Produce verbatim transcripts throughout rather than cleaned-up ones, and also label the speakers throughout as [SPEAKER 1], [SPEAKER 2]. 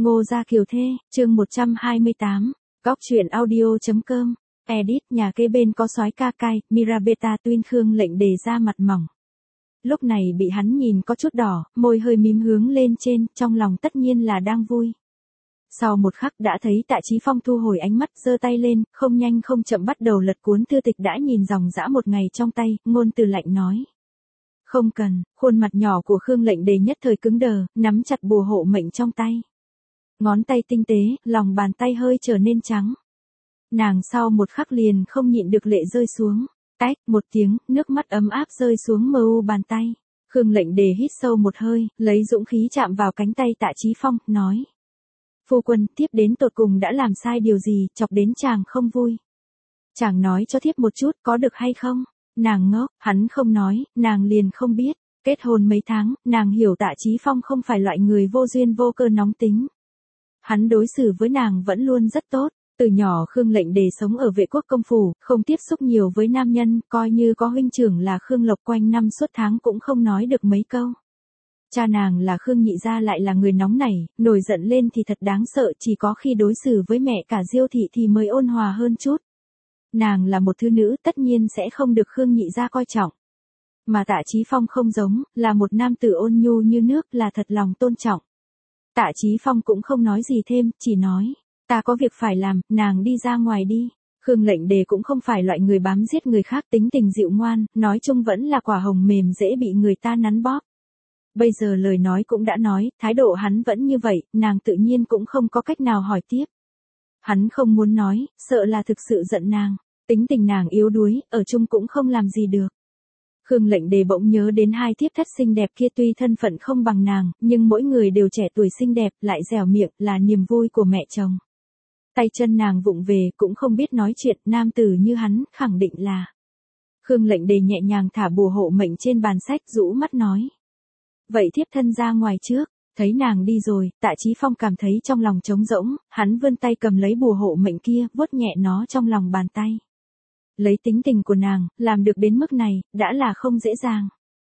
[SPEAKER 1] Ngô Gia Kiều Thê, chương một trăm hai mươi tám, Góc truyện audio.com, edit nhà kế bên có soái ca cai, Mirabeta tuyên Khương Lệnh Đề ra mặt mỏng. Lúc này bị hắn nhìn có chút đỏ, môi hơi mím hướng lên trên, trong lòng tất nhiên là đang vui. Sau một khắc đã thấy Tạ Chí Phong thu hồi ánh mắt, giơ tay lên, không nhanh không chậm bắt đầu lật cuốn thư tịch đã nhìn dòng dã một ngày trong tay, ngôn từ lạnh nói. Không cần, khuôn mặt nhỏ của Khương Lệnh Đề nhất thời cứng đờ, nắm chặt bùa hộ mệnh trong tay. Ngón tay tinh tế, lòng bàn tay hơi trở nên trắng. Nàng sau một khắc liền không nhịn được lệ rơi xuống. Tách, một tiếng, nước mắt ấm áp rơi xuống mờ u bàn tay. Khương Lệnh Đề hít sâu một hơi, lấy dũng khí chạm vào cánh tay Tạ Chí Phong, nói. Phu quân, thiếp đến tột cùng đã làm sai điều gì, chọc đến chàng không vui. Chàng nói cho thiếp một chút, có được hay không? Nàng ngốc, hắn không nói, nàng liền không biết. Kết hôn mấy tháng, nàng hiểu Tạ Chí Phong không phải loại người vô duyên vô cơ nóng tính. Hắn đối xử với nàng vẫn luôn rất tốt. Từ nhỏ Khương Lệnh Đề sống ở Vệ Quốc công phủ, không tiếp xúc nhiều với nam nhân, coi như có huynh trưởng là Khương Lộc quanh năm suốt tháng cũng không nói được mấy câu. Cha nàng là Khương Nhị Gia lại là người nóng nảy, nổi giận lên thì thật đáng sợ, chỉ có khi đối xử với mẹ cả Diêu thị thì mới ôn hòa hơn chút. Nàng là một thư nữ, tất nhiên sẽ không được Khương Nhị Gia coi trọng. Mà Tạ Chí Phong không giống, là một nam tử ôn nhu như nước, là thật lòng tôn trọng. Tạ Chí Phong cũng không nói gì thêm, chỉ nói. Ta có việc phải làm, nàng đi ra ngoài đi. Khương Lệnh Đề cũng không phải loại người bám giết người khác, tính tình dịu ngoan, nói chung vẫn là quả hồng mềm dễ bị người ta nắn bóp. Bây giờ lời nói cũng đã nói, thái độ hắn vẫn như vậy, nàng tự nhiên cũng không có cách nào hỏi tiếp. Hắn không muốn nói, sợ là thực sự giận nàng, tính tình nàng yếu đuối, ở chung cũng không làm gì được. Khương Lệnh Đề bỗng nhớ đến hai thiếp thất xinh đẹp kia, tuy thân phận không bằng nàng, nhưng mỗi người đều trẻ tuổi xinh đẹp, lại dẻo miệng, là niềm vui của mẹ chồng. Tay chân nàng vụng về, cũng không biết nói chuyện, nam tử như hắn, khẳng định là. Khương Lệnh Đề nhẹ nhàng thả bùa hộ mệnh trên bàn sách, rũ mắt nói. Vậy thiếp thân ra ngoài trước, thấy nàng đi rồi, Tạ Chí Phong cảm thấy trong lòng trống rỗng, hắn vươn tay cầm lấy bùa hộ mệnh kia, vuốt nhẹ nó trong lòng bàn tay. Lấy tính tình của nàng, làm được đến mức này, đã là không dễ dàng.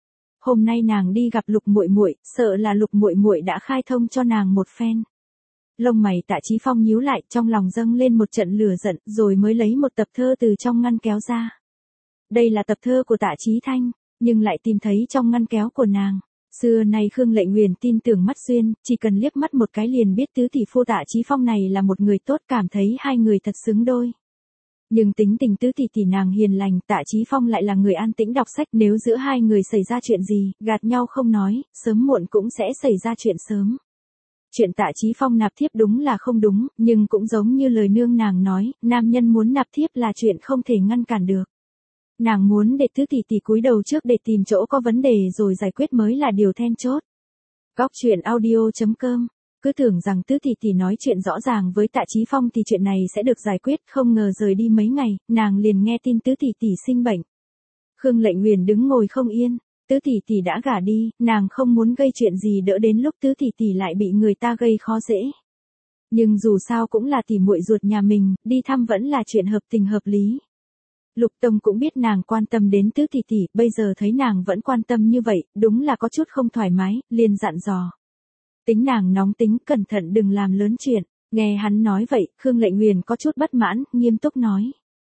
[SPEAKER 1] Hôm nay nàng đi gặp Lục muội muội, sợ là Lục muội muội đã khai thông cho nàng một phen. Lông mày Tạ Chí Phong nhíu lại, trong lòng dâng lên một trận lửa giận, rồi mới lấy một tập thơ từ trong ngăn kéo ra. Đây là tập thơ của Tạ Chí Thanh, nhưng lại tìm thấy trong ngăn kéo của nàng. Xưa nay Khương Lệnh Nguyền tin tưởng mắt xuyên, chỉ cần liếc mắt một cái liền biết tứ tỷ phu Tạ Chí Phong này là một người tốt, cảm thấy hai người thật xứng đôi. Nhưng tính tình tứ tỷ tỷ nàng hiền lành, Tạ Chí Phong lại là người an tĩnh đọc sách, nếu giữa hai người xảy ra chuyện gì, gạt nhau không nói, sớm muộn cũng sẽ xảy ra chuyện sớm. Chuyện Tạ Chí Phong nạp thiếp đúng là không đúng, nhưng cũng giống như lời nương nàng nói, nam nhân muốn nạp thiếp là chuyện không thể ngăn cản được. Nàng muốn để tứ tỷ tỷ cúi đầu trước để tìm chỗ có vấn đề rồi giải quyết mới là điều then chốt. Góc truyện audio.com, cứ tưởng rằng tứ tỷ tỷ nói chuyện rõ ràng với Tạ Chí Phong thì chuyện này sẽ được giải quyết, không ngờ rời đi mấy ngày, nàng liền nghe tin tứ tỷ tỷ sinh bệnh. Khương Lệnh Nguyền đứng ngồi không yên. Tứ tỷ tỷ đã gả đi, nàng không muốn gây chuyện gì đỡ đến lúc tứ tỷ tỷ lại bị người ta gây khó dễ. Nhưng dù sao cũng là tỷ muội ruột nhà mình, đi thăm vẫn là chuyện hợp tình hợp lý. Lục Tông cũng biết nàng quan tâm đến tứ tỷ tỷ, bây giờ thấy nàng vẫn quan tâm như vậy, đúng là có chút không thoải mái, liền dặn dò. Tính nàng nóng tính, cẩn thận đừng làm lớn chuyện. Nghe hắn nói vậy, Khương Lệnh Nguyền có chút bất mãn, nghiêm túc nói.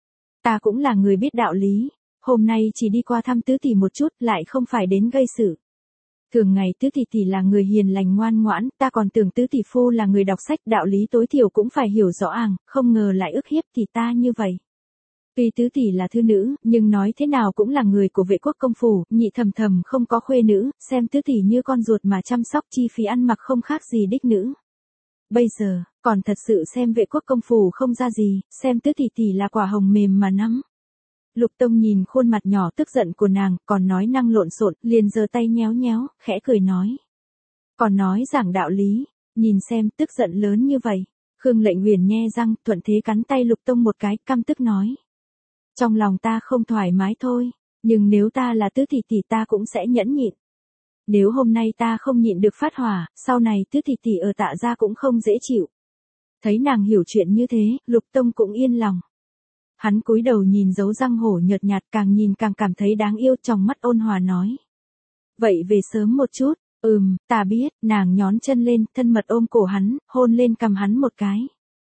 [SPEAKER 1] Ta cũng là người biết đạo lý. Hôm nay chỉ đi qua thăm tứ tỷ một chút, lại không phải đến gây sự. Thường ngày tứ tỷ tỷ là người hiền lành ngoan ngoãn, ta còn tưởng tứ tỷ phu là người đọc sách, đạo lý tối thiểu cũng phải hiểu rõ ràng, không ngờ lại ức hiếp thì ta như vậy. Tuy tứ tỷ là thư nữ, nhưng nói thế nào cũng là người của Vệ Quốc công phủ, nhị thầm thầm không có khuê nữ, xem tứ tỷ như con ruột mà chăm sóc, chi phí ăn mặc không khác gì đích nữ. Bây giờ, còn thật sự xem Vệ Quốc công phủ không ra gì, xem tứ tỷ tỷ là quả hồng mềm mà nắm. Lục Tông nhìn khuôn mặt nhỏ tức giận của nàng, còn nói năng lộn xộn, liền giơ tay nhéo nhéo, khẽ cười nói. Còn nói giảng đạo lý, nhìn xem tức giận lớn như vậy. Khương Lệnh Nguyền nhe răng, thuận thế cắn tay Lục Tông một cái, căm tức nói. Trong lòng ta không thoải mái thôi, nhưng nếu ta là tứ tỷ tỷ ta cũng sẽ nhẫn nhịn. Nếu hôm nay ta không nhịn được phát hỏa, sau này tứ tỷ tỷ ở Tạ gia cũng không dễ chịu. Thấy nàng hiểu chuyện như thế, Lục Tông cũng yên lòng. Hắn cúi đầu nhìn dấu răng hổ nhợt nhạt, càng nhìn càng cảm thấy đáng yêu, trong mắt ôn hòa nói. Vậy về sớm một chút, Ừm, ta biết, nàng nhón chân lên, thân mật ôm cổ hắn, hôn lên cằm hắn một cái.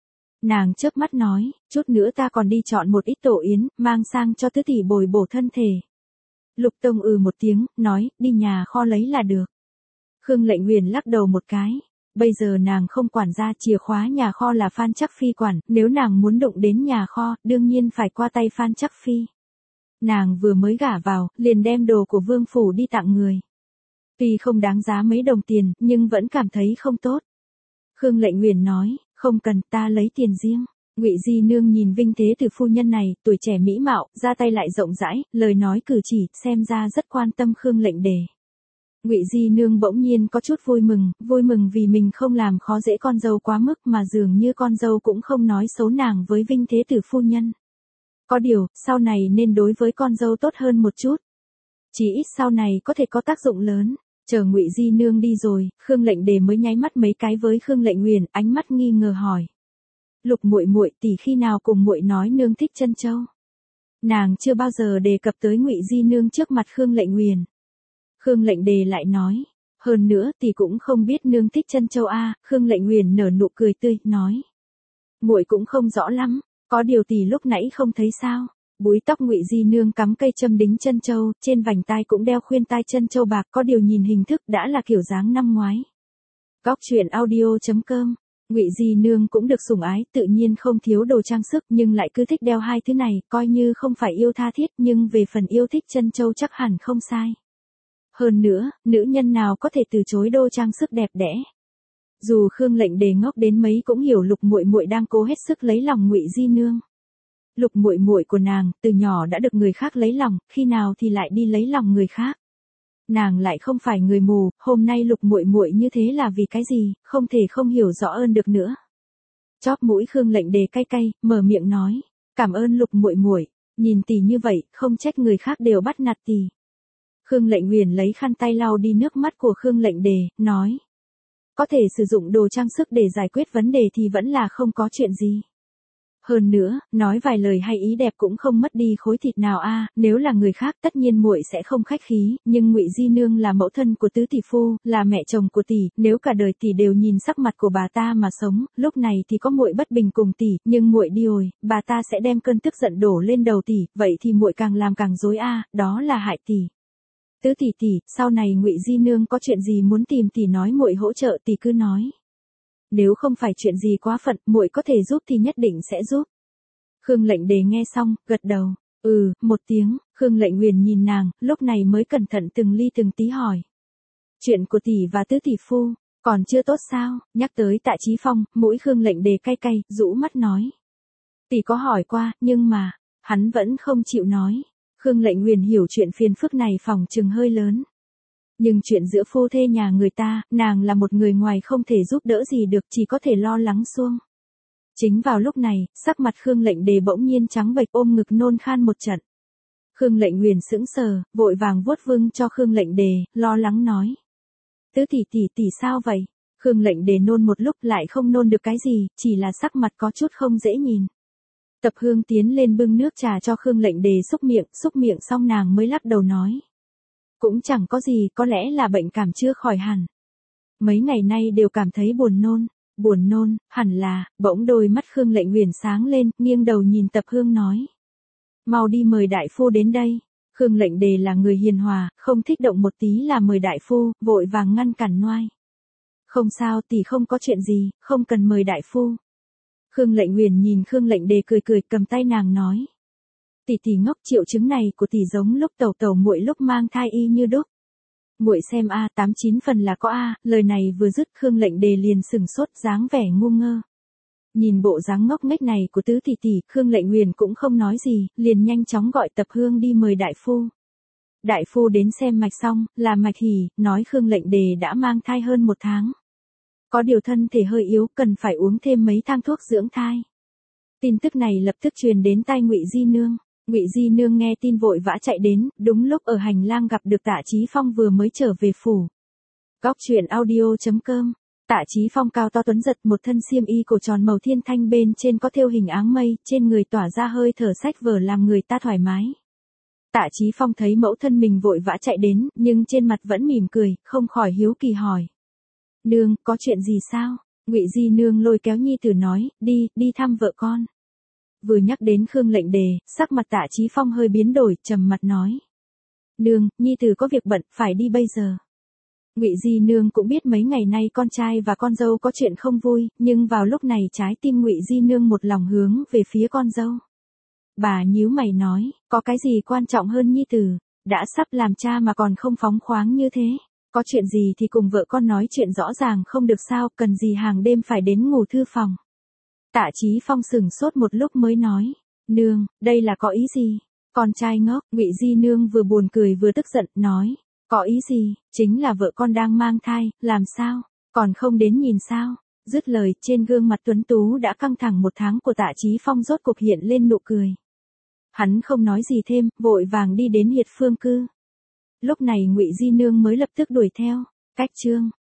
[SPEAKER 1] Nàng chớp mắt nói, chút nữa ta còn đi chọn một ít tổ yến, mang sang cho tứ tỷ bồi bổ thân thể. Lục Tông ừ một tiếng, nói, đi nhà kho lấy là được. Khương Lệnh Nguyền lắc đầu một cái. Bây giờ nàng không quản gia, chìa khóa nhà kho là Phan Chắc Phi quản, nếu nàng muốn đụng đến nhà kho, đương nhiên phải qua tay Phan Chắc Phi. Nàng vừa mới gả vào, liền đem đồ của vương phủ đi tặng người. Tuy không đáng giá mấy đồng tiền, nhưng vẫn cảm thấy không tốt. Khương Lệnh Nguyền nói, không cần, ta lấy tiền riêng. Ngụy Di Nương nhìn Vinh Thế Tử phu nhân này, tuổi trẻ mỹ mạo, ra tay lại rộng rãi, lời nói cử chỉ, xem ra rất quan tâm Khương Lệnh Đề. Ngụy Di Nương bỗng nhiên có chút vui mừng, vui mừng vì mình không làm khó dễ con dâu quá mức mà dường như con dâu cũng không nói xấu nàng với Vinh Thế Tử phu nhân. Có điều, sau này nên đối với con dâu tốt hơn một chút. Chỉ ít sau này có thể có tác dụng lớn. Chờ Ngụy Di Nương đi rồi, Khương Lệnh Đề mới nháy mắt mấy cái với Khương Lệnh Nguyền, ánh mắt nghi ngờ hỏi. Lục muội muội, tỷ khi nào cùng muội nói nương thích Trân Châu? Nàng chưa bao giờ đề cập tới Ngụy Di Nương trước mặt Khương Lệnh Nguyền. Khương Lệnh Đề lại nói, hơn nữa tỷ cũng không biết nương thích Trân Châu a. À. Khương Lệnh Nguyền nở nụ cười tươi, nói, muội cũng không rõ lắm, có điều tỷ lúc nãy không thấy sao? Búi tóc Ngụy Di Nương cắm cây châm đính chân châu, trên vành tai cũng đeo khuyên tai chân châu bạc, có điều nhìn hình thức đã là kiểu dáng năm ngoái. Góc truyện audio chấm com. Ngụy Di Nương cũng được sủng ái, tự nhiên không thiếu đồ trang sức, nhưng lại cứ thích đeo hai thứ này, coi như không phải yêu tha thiết, nhưng về phần yêu thích chân châu chắc hẳn không sai. Hơn nữa, nữ nhân nào có thể từ chối đồ trang sức đẹp đẽ. Dù Khương Lệnh Đề ngốc đến mấy cũng hiểu Lục muội muội đang cố hết sức lấy lòng Ngụy Di Nương. Lục muội muội của nàng, từ nhỏ đã được người khác lấy lòng, khi nào thì lại đi lấy lòng người khác. Nàng lại không phải người mù, hôm nay Lục muội muội như thế là vì cái gì, không thể không hiểu rõ ơn được nữa. Chóp mũi Khương Lệnh Đề cay cay, mở miệng nói, cảm ơn Lục muội muội, nhìn tỷ như vậy, không trách người khác đều bắt nạt tỷ. Khương Lệnh Nguyền lấy khăn tay lau đi nước mắt của Khương Lệnh Đề, nói, có thể sử dụng đồ trang sức để giải quyết vấn đề thì vẫn là không có chuyện gì. Hơn nữa, nói vài lời hay ý đẹp cũng không mất đi khối thịt nào a. À, nếu là người khác tất nhiên muội sẽ không khách khí, nhưng Ngụy Di Nương là mẫu thân của tứ tỷ phu, là mẹ chồng của tỷ, nếu cả đời tỷ đều nhìn sắc mặt của bà ta mà sống, lúc này thì có muội bất bình cùng tỷ, nhưng muội đi rồi, bà ta sẽ đem cơn tức giận đổ lên đầu tỷ, vậy thì muội càng làm càng rối a, à, đó là hại tỷ. Tứ tỷ tỷ, sau này Ngụy Di Nương có chuyện gì muốn tìm tỷ nói muội hỗ trợ tỷ cứ nói. Nếu không phải chuyện gì quá phận, muội có thể giúp thì nhất định sẽ giúp. Khương Lệnh Đề nghe xong, gật đầu, ừ, một tiếng, Khương Lệnh Nguyền nhìn nàng, lúc này mới cẩn thận từng ly từng tí hỏi. Chuyện của tỷ và tứ tỷ phu, còn chưa tốt sao? Nhắc tới Tạ Chí Phong, mũi Khương Lệnh Đề cay cay, rũ mắt nói. Tỷ có hỏi qua, nhưng mà, hắn vẫn không chịu nói. Khương Lệnh Nguyền hiểu chuyện phiền phức này phòng chừng hơi lớn. Nhưng chuyện giữa phu thê nhà người ta, nàng là một người ngoài không thể giúp đỡ gì được, chỉ có thể lo lắng xuông. Chính vào lúc này, sắc mặt Khương Lệnh Đề bỗng nhiên trắng bệch, ôm ngực nôn khan một trận. Khương Lệnh Nguyền sững sờ, vội vàng vuốt vương cho Khương Lệnh Đề, lo lắng nói. Tứ tỷ tỷ tỷ sao vậy? Khương Lệnh Đề nôn một lúc lại không nôn được cái gì, chỉ là sắc mặt có chút không dễ nhìn. Tập Hương tiến lên bưng nước trà cho Khương Lệnh Đề xúc miệng, xúc miệng xong nàng mới lắc đầu nói. Cũng chẳng có gì, có lẽ là bệnh cảm chưa khỏi hẳn. Mấy ngày nay đều cảm thấy buồn nôn, buồn nôn, hẳn là, bỗng đôi mắt Khương Lệnh Nguyền sáng lên, nghiêng đầu nhìn Tập Hương nói. Mau đi mời đại phu đến đây. Khương Lệnh Đề là người hiền hòa, không thích động một tí là mời đại phu, vội vàng ngăn cản ngoai. Không sao, tỷ không có chuyện gì, không cần mời đại phu. Khương Lệnh Nguyền nhìn Khương Lệnh Đề cười cười, cầm tay nàng nói. Tỷ tỷ ngốc, triệu chứng này của tỷ giống lúc tẩu tẩu muội lúc mang thai y như đúc. Muội xem a, tám chín phần là có a, lời này vừa dứt Khương Lệnh Đề liền sừng sốt, dáng vẻ ngu ngơ. Nhìn bộ dáng ngốc nghếch này của tứ tỷ tỷ, Khương Lệnh Nguyền cũng không nói gì, liền nhanh chóng gọi Tập Hương đi mời đại phu. Đại phu đến xem mạch xong, là mạch hỉ, nói Khương Lệnh Đề đã mang thai hơn một tháng. Có điều thân thể hơi yếu, cần phải uống thêm mấy thang thuốc dưỡng thai. Tin tức này lập tức truyền đến tai Ngụy Di Nương. Ngụy Di Nương nghe tin vội vã chạy đến, đúng lúc ở hành lang gặp được Tạ Chí Phong vừa mới trở về phủ. Góc truyện audio chấm com. Tạ Chí Phong cao to tuấn giật, một thân xiêm y cổ tròn màu thiên thanh, bên trên có thêu hình áng mây, trên người tỏa ra hơi thở sách vở làm người ta thoải mái. Tạ Chí Phong thấy mẫu thân mình vội vã chạy đến, nhưng trên mặt vẫn mỉm cười, không khỏi hiếu kỳ hỏi. Nương, có chuyện gì sao? Ngụy Di Nương lôi kéo nhi tử nói, đi, đi thăm vợ con. Vừa nhắc đến Khương Lệnh Đề, sắc mặt Tạ Chí Phong hơi biến đổi, trầm mặt nói. Nương, nhi tử có việc bận, phải đi bây giờ. Ngụy Di Nương cũng biết mấy ngày nay con trai và con dâu có chuyện không vui, nhưng vào lúc này trái tim Ngụy Di Nương một lòng hướng về phía con dâu. Bà nhíu mày nói, có cái gì quan trọng hơn nhi tử, đã sắp làm cha mà còn không phóng khoáng như thế. Có chuyện gì thì cùng vợ con nói chuyện rõ ràng không được sao, cần gì hàng đêm phải đến ngủ thư phòng. Tạ Chí Phong sững sốt một lúc mới nói, nương, đây là có ý gì? Con trai ngốc. Ngụy Di Nương vừa buồn cười vừa tức giận, nói, có ý gì, chính là vợ con đang mang thai, làm sao, còn không đến nhìn sao? Dứt lời, trên gương mặt tuấn tú đã căng thẳng một tháng của Tạ Chí Phong rốt cục hiện lên nụ cười. Hắn không nói gì thêm, vội vàng đi đến Hiệt Phương Cư. Lúc này Ngụy Di Nương mới lập tức đuổi theo. Cách chương